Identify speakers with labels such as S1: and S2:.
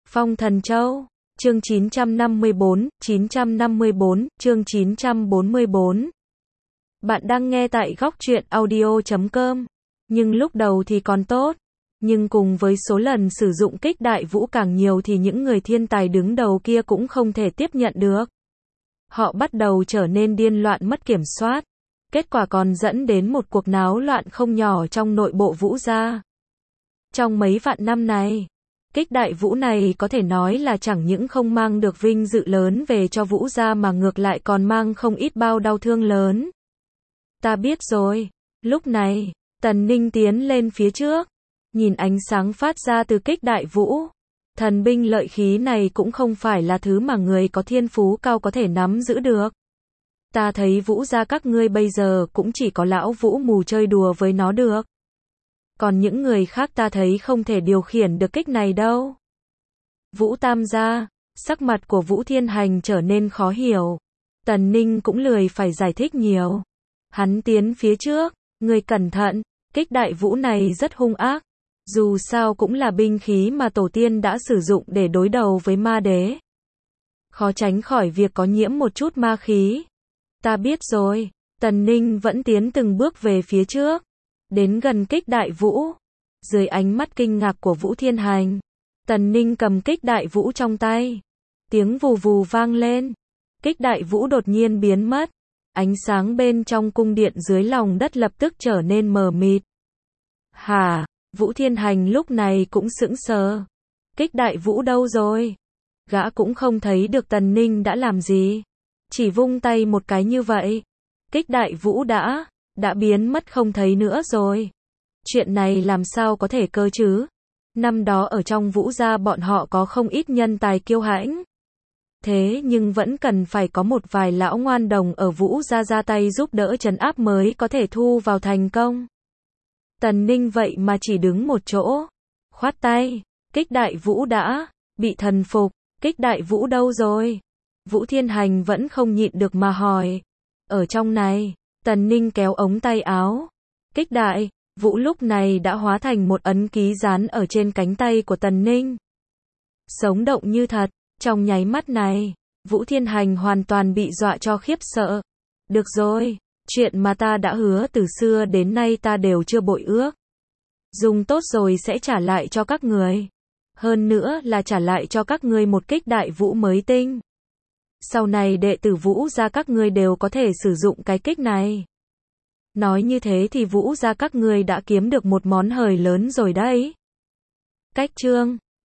S1: Phong Thần Châu, chương 954, chương 944. Bạn đang nghe tại góc truyện audio.com. Nhưng lúc đầu thì còn tốt. Nhưng cùng với số lần sử dụng kích đại vũ càng nhiều thì những người thiên tài đứng đầu kia cũng không thể tiếp nhận được. Họ bắt đầu trở nên điên loạn mất kiểm soát. Kết quả còn dẫn đến một cuộc náo loạn không nhỏ trong nội bộ Vũ gia. Trong mấy vạn năm này, kích đại vũ này có thể nói là chẳng những không mang được vinh dự lớn về cho Vũ gia mà ngược lại còn mang không ít bao đau thương lớn. Ta biết rồi. Lúc này, Tần Ninh tiến lên phía trước, nhìn ánh sáng phát ra từ kích đại vũ. Thần binh lợi khí này cũng không phải là thứ mà người có thiên phú cao có thể nắm giữ được. Ta thấy Vũ gia các ngươi bây giờ cũng chỉ có lão Vũ mù chơi đùa với nó được. Còn những người khác ta thấy không thể điều khiển được kích này đâu. Vũ Tam gia, sắc mặt của Vũ Thiên Hành trở nên khó hiểu. Tần Ninh cũng lười phải giải thích nhiều. Hắn tiến phía trước, người cẩn thận, kích đại vũ này rất hung ác. Dù sao cũng là binh khí mà tổ tiên đã sử dụng để đối đầu với ma đế. Khó tránh khỏi việc có nhiễm một chút ma khí. Ta biết rồi. Tần Ninh vẫn tiến từng bước về phía trước. Đến gần kích đại vũ. Dưới ánh mắt kinh ngạc của Vũ Thiên Hành, Tần Ninh cầm kích đại vũ trong tay. Tiếng vù vù vang lên. Kích đại vũ đột nhiên biến mất. Ánh sáng bên trong cung điện dưới lòng đất lập tức trở nên mờ mịt. Hả? Vũ Thiên Hành lúc này cũng sững sờ. Kích đại vũ đâu rồi? Gã cũng không thấy được Tần Ninh đã làm gì. Chỉ vung tay một cái như vậy. Kích đại vũ đã biến mất không thấy nữa rồi. Chuyện này làm sao có thể cơ chứ? Năm đó ở trong Vũ gia bọn họ có không ít nhân tài kiêu hãnh. Thế nhưng vẫn cần phải có một vài lão ngoan đồng ở Vũ gia ra tay giúp đỡ trấn áp mới có thể thu vào thành công. Tần Ninh vậy mà chỉ đứng một chỗ, khoát tay. Kích đại vũ đã bị thần phục. Kích đại vũ đâu rồi? Vũ Thiên Hành vẫn không nhịn được mà hỏi. Ở trong này. Tần Ninh kéo ống tay áo. Kích đại vũ lúc này đã hóa thành một ấn ký dán ở trên cánh tay của Tần Ninh. Sống động như thật. Trong nháy mắt này, Vũ Thiên Hành hoàn toàn bị dọa cho khiếp sợ. Được rồi, chuyện mà ta đã hứa từ xưa đến nay ta đều chưa bội ước. Dùng tốt rồi sẽ trả lại cho các người. Hơn nữa là trả lại cho các ngươi một kích đại vũ mới tinh. Sau này đệ tử Vũ gia các ngươi đều có thể sử dụng cái kích này. Nói như thế thì Vũ gia các ngươi đã kiếm được một món hời lớn rồi đấy. Cách chương